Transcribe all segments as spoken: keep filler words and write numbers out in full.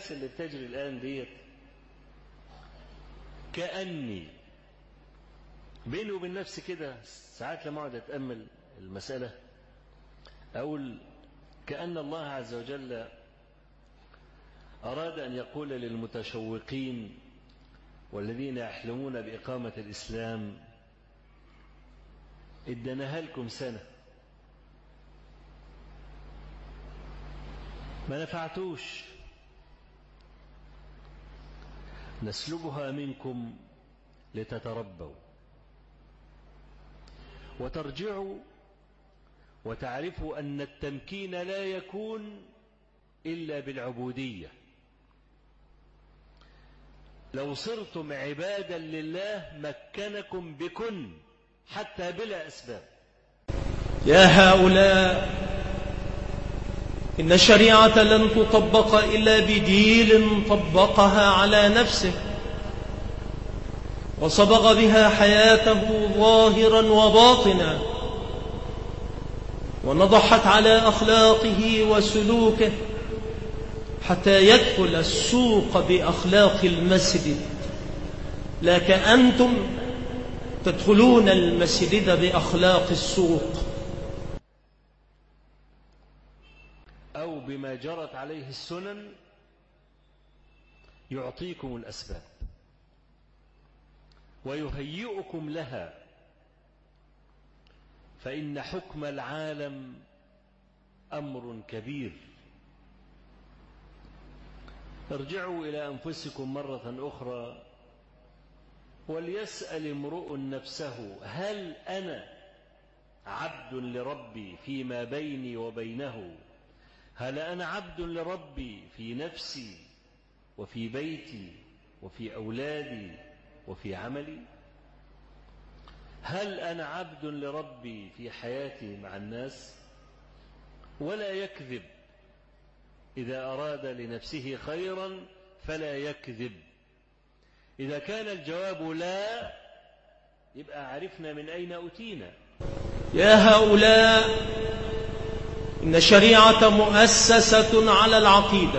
الأحداث اللي بتجري الآن ديت كأني بيني وبين نفسي كده ساعات لما أقعد أتأمل المسألة أقول كأن الله عز وجل أراد أن يقول للمتشوقين والذين يحلمون بإقامة الإسلام ادناها لكم سنة ما نفعتوش، نسلبها منكم لتتربوا وترجعوا وتعرفوا أن التمكين لا يكون إلا بالعبودية. لو صرتم عبادا لله مكنكم بكن حتى بلا أسباب. يا هؤلاء إن الشريعة لن تطبق إلا بدين طبقها على نفسه وصبغ بها حياته ظاهرا وباطنا ونضحت على أخلاقه وسلوكه حتى يدخل السوق بأخلاق المسجد، لا كأنتم تدخلون المسجد بأخلاق السوق أو بما جرت عليه السنن يعطيكم الأسباب ويهيئكم لها، فإن حكم العالم أمر كبير. ارجعوا إلى أنفسكم مرة أخرى وليسأل امرؤ نفسه هل أنا عبد لربي فيما بيني وبينه؟ هل أنا عبد لربي في نفسي وفي بيتي وفي أولادي وفي عملي؟ هل أنا عبد لربي في حياتي مع الناس؟ ولا يكذب، إذا أراد لنفسه خيرا فلا يكذب. إذا كان الجواب لا يبقى عرفنا من أين أتينا. يا هؤلاء إن الشريعة مؤسسة على العقيدة،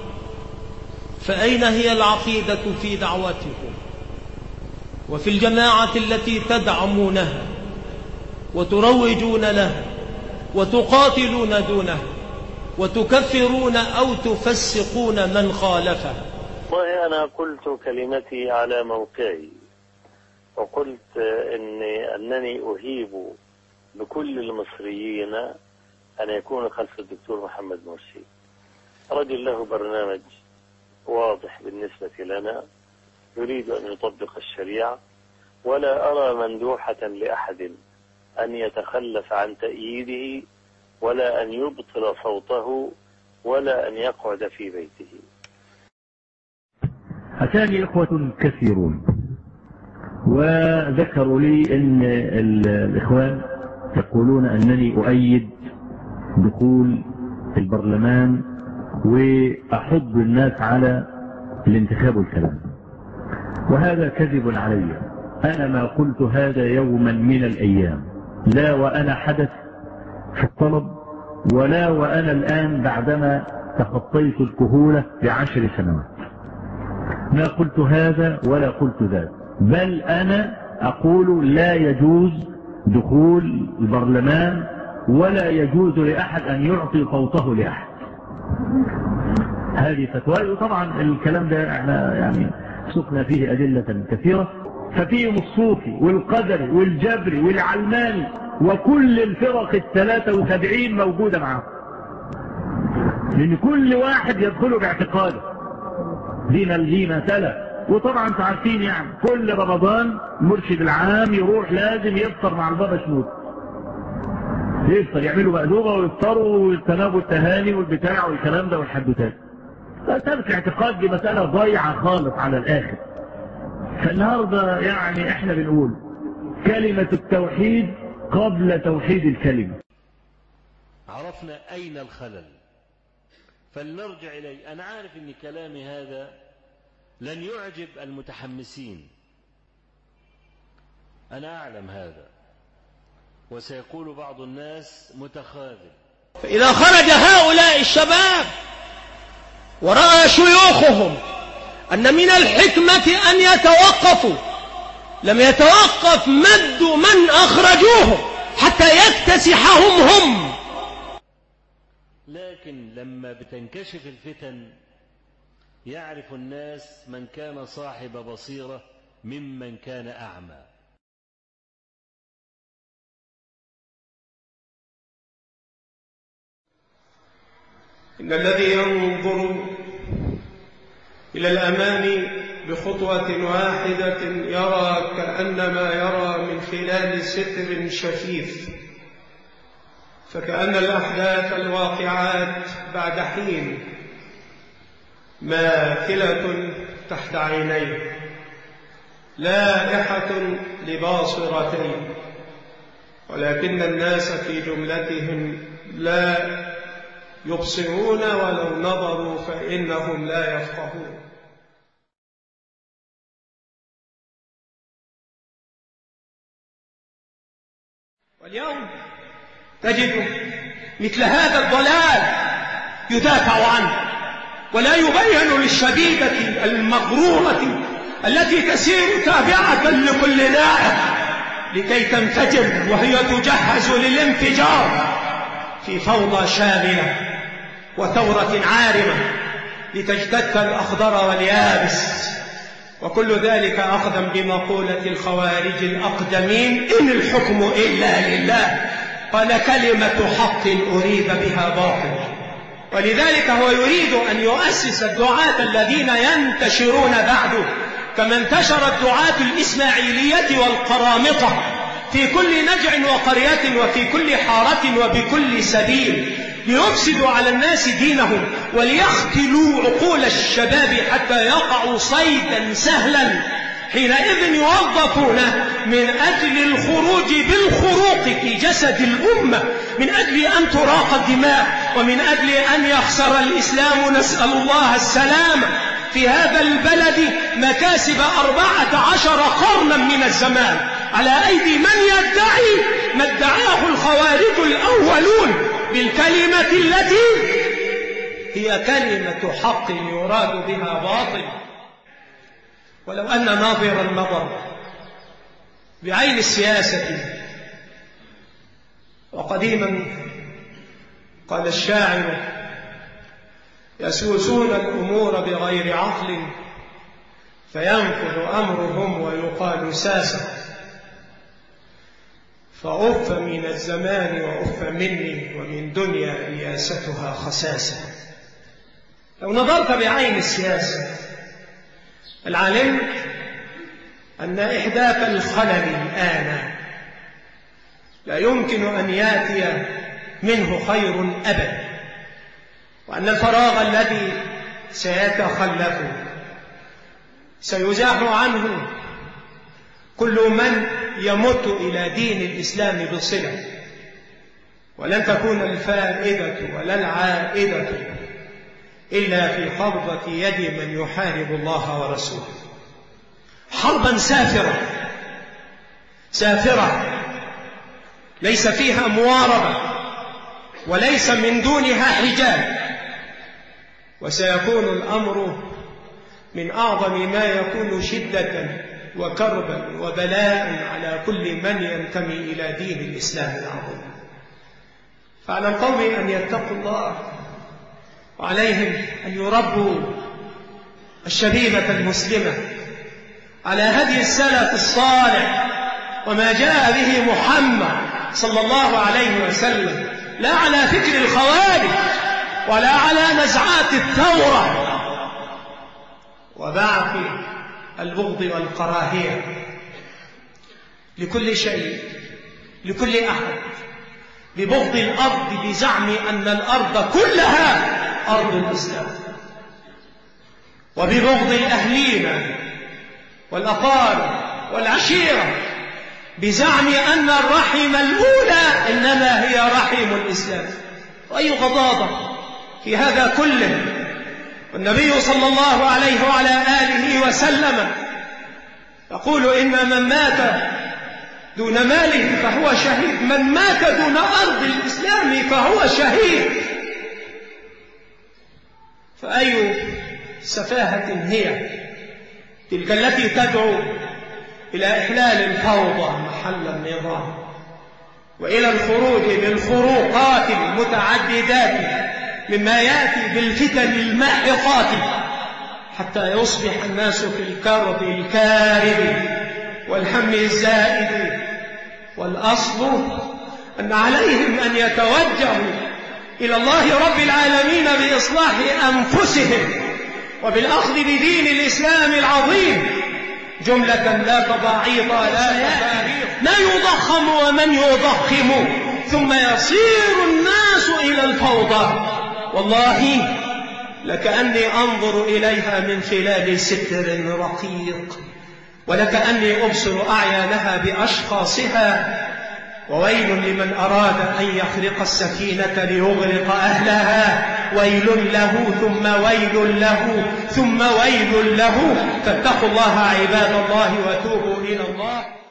فأين هي العقيدة في دعوتكم وفي الجماعة التي تدعمونها وتروجون لها وتقاتلون دونها وتكفرون أو تفسقون من خالفها؟ والله أنا قلت كلمتي على موقعي وقلت إني أنني أهيب بكل المصريين أن يكون خلف الدكتور محمد مرسي. رجل له برنامج واضح بالنسبة لنا يريد أن يطبق الشريعة، ولا أرى مندوحة لأحد أن يتخلف عن تأييده ولا أن يبطل صوته ولا أن يقعد في بيته. أتاني إخوة كثيرون وذكروا لي أن الإخوان يقولون أنني أؤيد دخول البرلمان وأحض الناس على الانتخاب والكلام، وهذا كذب علي. أنا ما قلت هذا يوما من الأيام، لا وأنا حدث في الطلب ولا وأنا الآن بعدما تخطيت الكهولة بعشر سنوات. ما قلت هذا ولا قلت ذاك، بل أنا أقول لا يجوز دخول البرلمان ولا يجوز لأحد أن يعطي صوته لأحد. هذه فتوى، وطبعا الكلام ده احنا يعني سقنا فيه أدلة كثيرة، ففيهم الصوفي والقدري والجبري والعلماني وكل الفرق الثلاثة وسبعين موجودة معه، لأن كل واحد يدخله باعتقاده دين الدين سلف. وطبعا انتوا عارفين يعني كل رمضان مرشد العام يروح لازم يفطر مع البابا شنود، يفطر يعملوا مقلوبة ويفطروا ويتنابوا التهاني والبتاع والكلام ده والحدوتات. فترك اعتقاد دي مسألة ضايعة خالص على الآخر. فالنهاردة يعني احنا بنقول كلمة التوحيد قبل توحيد الكلمة. عرفنا أين الخلل فلنرجع إليه. أنا عارف أن كلامي هذا لن يعجب المتحمسين، أنا أعلم هذا، وسيقول بعض الناس متخاذل. فإذا خرج هؤلاء الشباب ورأى شيوخهم أن من الحكمة أن يتوقفوا، لم يتوقف مد من أخرجوهم حتى يكتسحهم هم. لكن لما بتنكشف الفتن يعرف الناس من كان صاحب بصيرة ممن كان أعمى. إن الذي ينظر إلى الأمام بخطوة واحدة يرى كأنما يرى من خلال ستر شفيف، فكأن الأحداث الواقعات بعد حين ماثلة تحت عينيه، لائحة لباصرتين، ولكن الناس في جملتهم لا يبصرون ولو نظروا فإنهم لا يفقهون. واليوم تجد مثل هذا الضلال يدافع عنه، ولا يبين للشبيبة المغرورة التي تسير تابعة لكل نائح لكي تنفجر وهي تجهز للانفجار في فوضى شاملة وثورة عارمة لتجتث الأخضر واليابس، وكل ذلك أخذا بمقولة الخوارج الأقدمين: إن الحكم إلا لله، قال كلمة حق أريد بها باطل. ولذلك هو يريد أن يؤسس الدعاة الذين ينتشرون بعده كما انتشر الدعاة الإسماعيلية والقرامطة في كل نجع وقرية وفي كل حارة وبكل سبيل، ليفسدوا على الناس دينهم وليختلوا عقول الشباب حتى يقعوا صيدا سهلا، حينئذ يوظفون من أجل الخروج بالخروق في جسد الأمة، من أجل أن تراق الدماء، ومن أجل أن يخسر الإسلام، نسأل الله السلامة، في هذا البلد مكاسب أربعة عشر قرنا من الزمان على أيدي من يدعي ما ادعاه الخوارج الأولون بالكلمة التي هي كلمة حق يراد بها باطل. ولو أن ناظر النظر بعين السياسة، وقديما قال الشاعر: يسوسون الأمور بغير عقل فينفذ أمرهم ويقال ساسة، فأف من الزمان وأف مني ومن دنيا رياستها خساسة. لو نظرت بعين السياسة العالم أن إحداث الخلل الآن لا يمكن أن يأتي منه خير أبدا، وأن الفراغ الذي سيتخلف سيزاح عنه كل من يمت إلى دين الإسلام بصلة، ولن تكون الفائدة ولا العائدة إلا في قبضة يد من يحارب الله ورسوله. حربا سافرة سافرة ليس فيها مواربة وليس من دونها حجاب، وسيكون الأمر من أعظم ما يكون شدة وكربا وبلاء على كل من ينتمي إلى دين الإسلام العظيم. فعلى القوم أن يتقوا الله، وعليهم أن يربوا الشبيبة المسلمة على هدي السلف الصالح وما جاء به محمد صلى الله عليه وسلم، لا على فكر الخوارج ولا على نزعات الثورة وبعث البغض والكراهية لكل شيء لكل أحد، ببغض الأرض بزعم أن الأرض كلها أرض الإسلام، وببغض الأهلين والأقارب والعشيرة بزعم أن الرحم الأولى إنما هي رحم الإسلام. وأي غضاضة في هذا كله. والنبي صلى الله عليه وعلى آله وسلم يقول: إن من مات دون ماله فهو شهيد، من مات دون أرض الإسلام فهو شهيد. فأي سفاهة هي تلك التي تدعو إلى إحلال الفوضى محل النظام وإلى الخروج بالخروقات المتعددات مما يأتي بالفتن الماحقات حتى يصبح الناس في الكرب الكارب والهم الزائد. والأصل أن عليهم أن يتوجهوا إلى الله رب العالمين بإصلاح أنفسهم وبالأخذ بدين الإسلام العظيم جملة لا تضاعيف لا تفاريق ما يضخم ومن يضخم ثم يصير الناس إلى الفوضى. والله لكأني أنظر إليها من خلال ستر رقيق ولكأني أبصر أعيانها بأشخاصها. وويل لمن أراد أن يخرق السفينة ليغرق أهلها، ويل له ثم ويل له ثم ويل له. فاتقوا الله عباد الله وتوبوا إلى الله.